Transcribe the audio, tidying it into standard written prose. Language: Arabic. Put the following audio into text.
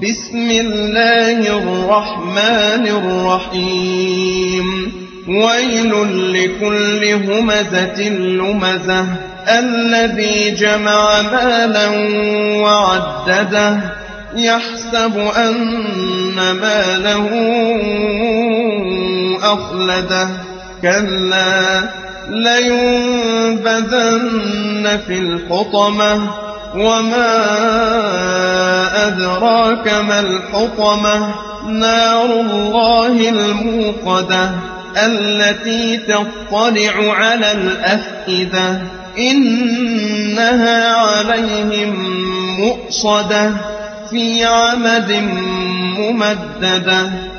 بسم الله الرحمن الرحيم ويل لكل همزة لمزة الذي جمع مالا وعدده يحسب أن ماله أخلده كلا لينبذن في الحطمة وما أدراك ما الحطمة نار الله الموقدة التي تطلع على الأفئدة إنها عليهم مؤصدة في عمد ممددة